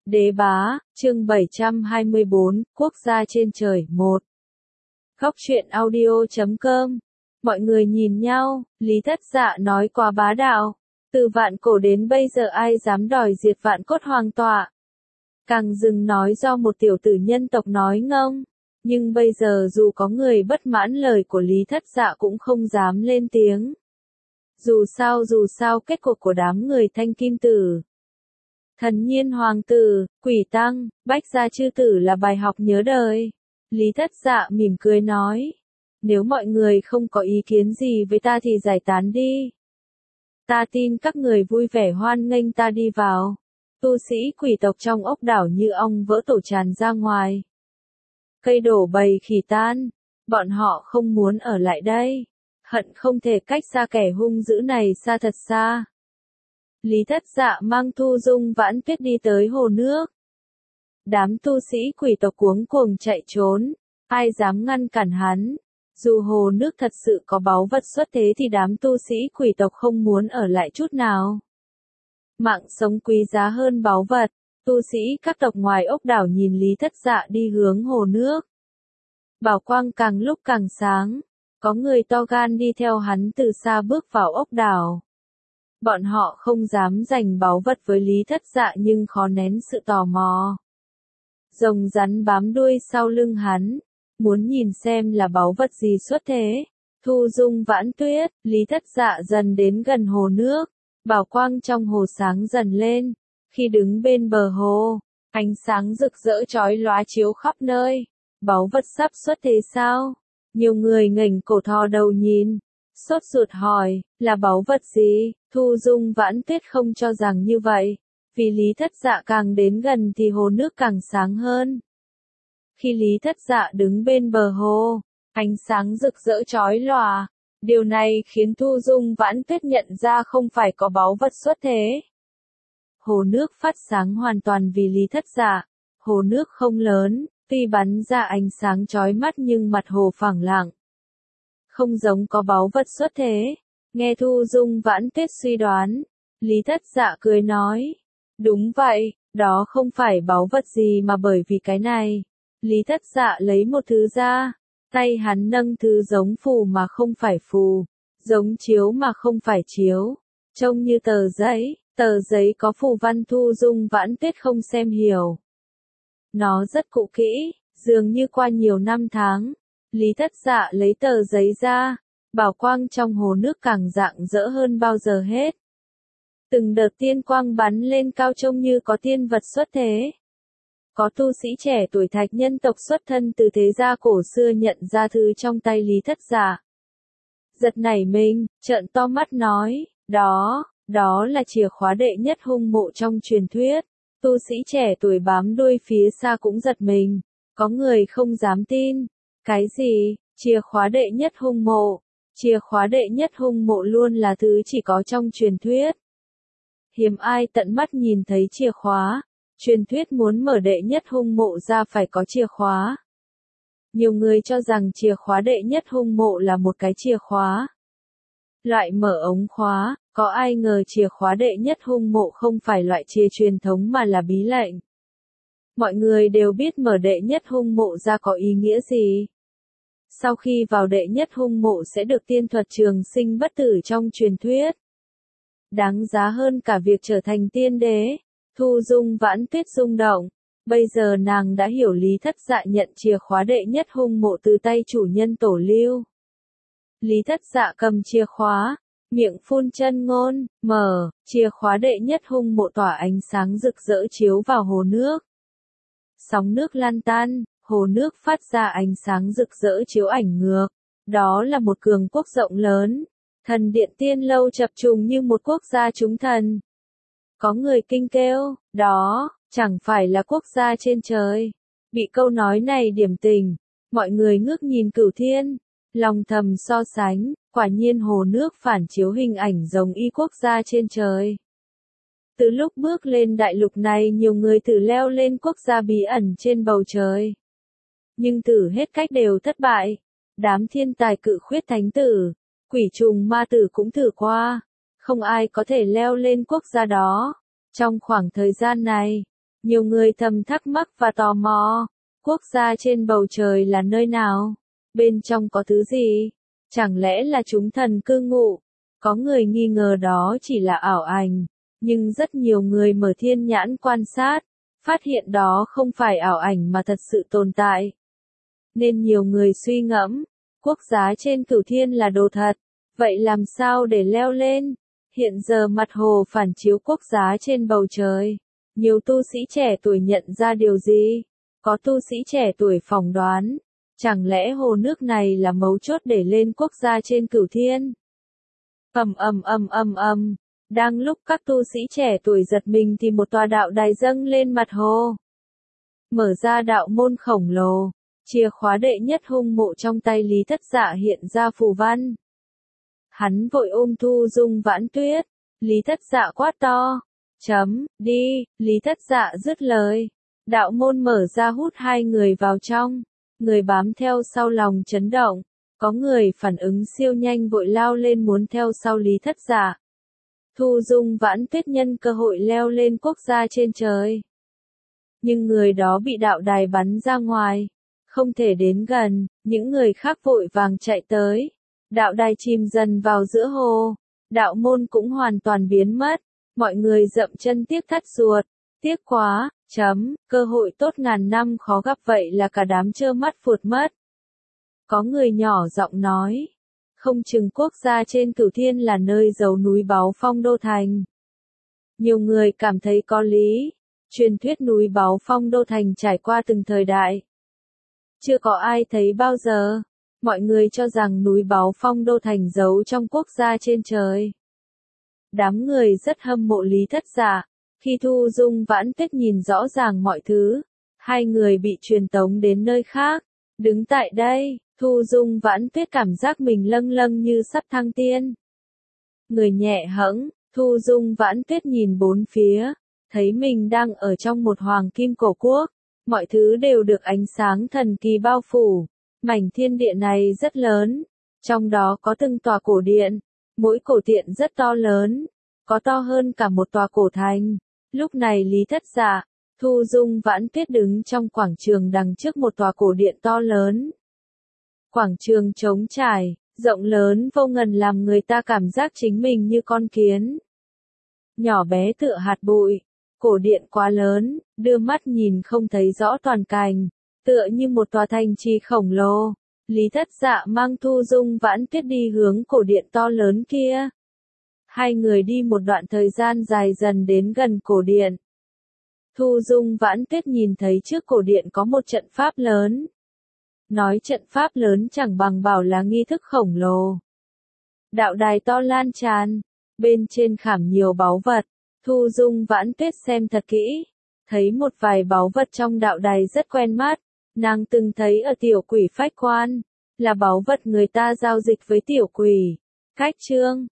Đế bá, chương 724, Quốc gia trên trời 1. Góc truyện audio.com. Mọi người nhìn nhau, Lý Thất Dạ nói quá bá đạo. Từ vạn cổ đến bây giờ ai dám đòi diệt vạn cốt hoàng tọa. Càng dừng nói do một tiểu tử nhân tộc nói ngông. Nhưng bây giờ dù có người bất mãn lời của Lý Thất Dạ cũng không dám lên tiếng. Dù sao kết cục của đám người Thanh Kim Tử, Thần Nhiên Hoàng tử, Quỷ Tăng, Bách Gia Chư Tử là bài học nhớ đời. Lý Thất Dạ mỉm cười nói. Nếu mọi người không có ý kiến gì với ta thì giải tán đi. Ta tin các người vui vẻ hoan nghênh ta đi vào. Tu sĩ quỷ tộc trong ốc đảo như ong vỡ tổ tràn ra ngoài. Cây đổ bầy khỉ tan. Bọn họ không muốn ở lại đây. Hận không thể cách xa kẻ hung dữ này xa thật xa. Lý Thất Dạ mang Thu Dung Vãn Tuyết đi tới hồ nước. Đám tu sĩ quỷ tộc cuống cuồng chạy trốn, ai dám ngăn cản hắn. Dù hồ nước thật sự có báu vật xuất thế thì đám tu sĩ quỷ tộc không muốn ở lại chút nào. Mạng sống quý giá hơn báu vật, tu sĩ các tộc ngoài ốc đảo nhìn Lý Thất Dạ đi hướng hồ nước. Bảo quang càng lúc càng sáng, có người to gan đi theo hắn từ xa bước vào ốc đảo. Bọn họ không dám giành báu vật với Lý Thất Dạ nhưng khó nén sự tò mò. Rồng rắn bám đuôi sau lưng hắn, muốn nhìn xem là báu vật gì xuất thế. Thu Dung Vãn Tuyết, Lý Thất Dạ dần đến gần hồ nước, bảo quang trong hồ sáng dần lên. Khi đứng bên bờ hồ, ánh sáng rực rỡ chói lóa chiếu khắp nơi. Báu vật sắp xuất thế sao? Nhiều người ngẩng cổ thò đầu nhìn, sốt ruột hỏi, là báu vật gì? Thu Dung Vãn Tuyết không cho rằng như vậy, vì Lý Thất Dạ càng đến gần thì hồ nước càng sáng hơn. Khi Lý Thất Dạ đứng bên bờ hồ, ánh sáng rực rỡ chói lòa, điều này khiến Thu Dung Vãn Tuyết nhận ra không phải có báu vật xuất thế. Hồ nước phát sáng hoàn toàn vì Lý Thất Dạ, hồ nước không lớn, tuy bắn ra ánh sáng chói mắt nhưng mặt hồ phẳng lặng. Không giống có báu vật xuất thế. Nghe Thu Dung Vãn Tuyết suy đoán, Lý Thất Dạ cười nói. Đúng vậy, đó không phải báu vật gì mà bởi vì cái này. Lý Thất Dạ lấy một thứ ra, tay hắn nâng thứ giống phù mà không phải phù, giống chiếu mà không phải chiếu, trông như tờ giấy có phù văn. Thu Dung Vãn Tuyết không xem hiểu. Nó rất cũ kỹ, dường như qua nhiều năm tháng. Lý Thất Dạ lấy tờ giấy ra, bảo quang trong hồ nước càng rạng rỡ hơn bao giờ hết. Từng đợt tiên quang bắn lên cao trông như có tiên vật xuất thế. Có tu sĩ trẻ tuổi thạch nhân tộc xuất thân từ thế gia cổ xưa nhận ra thứ trong tay Lý Thất Dạ. Giật nảy mình, trợn to mắt nói, đó là chìa khóa đệ nhất hung mộ trong truyền thuyết. Tu sĩ trẻ tuổi bám đuôi phía xa cũng giật mình, có người không dám tin. Cái gì, chìa khóa đệ nhất hung mộ? Chìa khóa đệ nhất hung mộ luôn là thứ chỉ có trong truyền thuyết. Hiếm ai tận mắt nhìn thấy chìa khóa. Truyền thuyết muốn mở đệ nhất hung mộ ra phải có chìa khóa. Nhiều người cho rằng chìa khóa đệ nhất hung mộ là một cái chìa khóa. Loại mở ống khóa, có ai ngờ chìa khóa đệ nhất hung mộ không phải loại chìa truyền thống mà là bí lệnh. Mọi người đều biết mở đệ nhất hung mộ ra có ý nghĩa gì. Sau khi vào đệ nhất hung mộ sẽ được tiên thuật trường sinh bất tử trong truyền thuyết. Đáng giá hơn cả việc trở thành tiên đế. Thu Dung Vãn Tuyết rung động. Bây giờ nàng đã hiểu Lý Thất Dạ nhận chìa khóa đệ nhất hung mộ từ tay chủ nhân Tổ Lưu. Lý Thất Dạ cầm chìa khóa, miệng phun chân ngôn, mở, chìa khóa đệ nhất hung mộ tỏa ánh sáng rực rỡ chiếu vào hồ nước. Sóng nước lan tan, hồ nước phát ra ánh sáng rực rỡ chiếu ảnh ngược. Đó là một cường quốc rộng lớn. Thần điện Tiên Lâu chập trùng như một quốc gia chúng thần. Có người kinh kêu, đó, chẳng phải là quốc gia trên trời. Bị câu nói này điểm tình, mọi người ngước nhìn Cửu Thiên, lòng thầm so sánh, quả nhiên hồ nước phản chiếu hình ảnh giống y quốc gia trên trời. Từ lúc bước lên đại lục này nhiều người thử leo lên quốc gia bí ẩn trên bầu trời. Nhưng thử hết cách đều thất bại. Đám thiên tài cự khuyết thánh tử, quỷ trùng ma tử cũng thử qua. Không ai có thể leo lên quốc gia đó. Trong khoảng thời gian này, Nhiều người thầm thắc mắc và tò mò, quốc gia trên bầu trời là nơi nào? Bên trong có thứ gì? Chẳng lẽ là chúng thần cư ngụ? Có người nghi ngờ đó chỉ là ảo ảnh, nhưng rất nhiều người mở thiên nhãn quan sát, phát hiện đó không phải ảo ảnh mà thật sự tồn tại. Nên nhiều người suy ngẫm, quốc giá trên cửu thiên là đồ thật, vậy làm sao để leo lên? Hiện giờ mặt hồ phản chiếu quốc giá trên bầu trời. Nhiều tu sĩ trẻ tuổi nhận ra điều gì? Có tu sĩ trẻ tuổi phỏng đoán, chẳng lẽ hồ nước này là mấu chốt để lên quốc gia trên cửu thiên? Đang lúc các tu sĩ trẻ tuổi giật mình thì một tòa đạo đài dâng lên mặt hồ. Mở ra đạo môn khổng lồ, chìa khóa đệ nhất hung mộ trong tay Lý Thất Dạ hiện ra phù văn. Hắn vội ôm Thu Dung Vãn Tuyết, Lý Thất Dạ quát to, đi, Lý Thất Dạ dứt lời. Đạo môn mở ra hút hai người vào trong, người bám theo sau lòng chấn động, có người phản ứng siêu nhanh vội lao lên muốn theo sau Lý Thất Dạ. Thu Dung Vãn Tuyết nhân cơ hội leo lên quốc gia trên trời. Nhưng người đó bị đạo đài bắn ra ngoài, không thể đến gần, những người khác vội vàng chạy tới. Đạo đài chìm dần vào giữa hồ, đạo môn cũng hoàn toàn biến mất, mọi người dậm chân tiếc thắt ruột, tiếc quá, cơ hội tốt ngàn năm khó gặp vậy là cả đám trơ mắt phụt mất. Có người nhỏ giọng nói, không chừng quốc gia trên cửu thiên là nơi giấu núi báu Phong Đô Thành. Nhiều người cảm thấy có lý, truyền thuyết núi báu Phong Đô Thành trải qua từng thời đại. Chưa có ai thấy bao giờ, mọi người cho rằng núi báu Phong Đô Thành giấu trong quốc gia trên trời. Đám người rất hâm mộ Lý Thất Dạ, khi Thu Dung Vãn Tuyết nhìn rõ ràng mọi thứ, hai người bị truyền tống đến nơi khác, đứng tại đây, Thu Dung Vãn Tuyết cảm giác mình lâng lâng như sắp thăng tiên. Người nhẹ hẫng, Thu Dung Vãn Tuyết nhìn bốn phía, thấy mình đang ở trong một hoàng kim cổ quốc, mọi thứ đều được ánh sáng thần kỳ bao phủ, mảnh thiên địa này rất lớn, trong đó có từng tòa cổ điện, mỗi cổ điện rất to lớn, có to hơn cả một tòa cổ thành. Lúc này Lý Thất Dạ, Thu Dung Vãn Tuyết đứng trong quảng trường đằng trước một tòa cổ điện to lớn. Quảng trường trống trải, rộng lớn vô ngần làm người ta cảm giác chính mình như con kiến. Nhỏ bé tựa hạt bụi, cổ điện quá lớn, đưa mắt nhìn không thấy rõ toàn cảnh, tựa như một tòa thành trì khổng lồ. Lý Thất Dạ mang Thu Dung Vãn Tuyết đi hướng cổ điện to lớn kia. Hai người đi một đoạn thời gian dài dần đến gần cổ điện. Thu Dung Vãn Tuyết nhìn thấy trước cổ điện có một trận pháp lớn. Nói trận pháp lớn chẳng bằng bảo là nghi thức khổng lồ. Đạo đài to lan tràn, bên trên khảm nhiều báu vật. Thu Dung Vãn Tuyết xem thật kỹ, thấy một vài báu vật trong đạo đài rất quen mắt. Nàng từng thấy ở tiểu quỷ phách quan, là báu vật người ta giao dịch với tiểu quỷ. Cách chương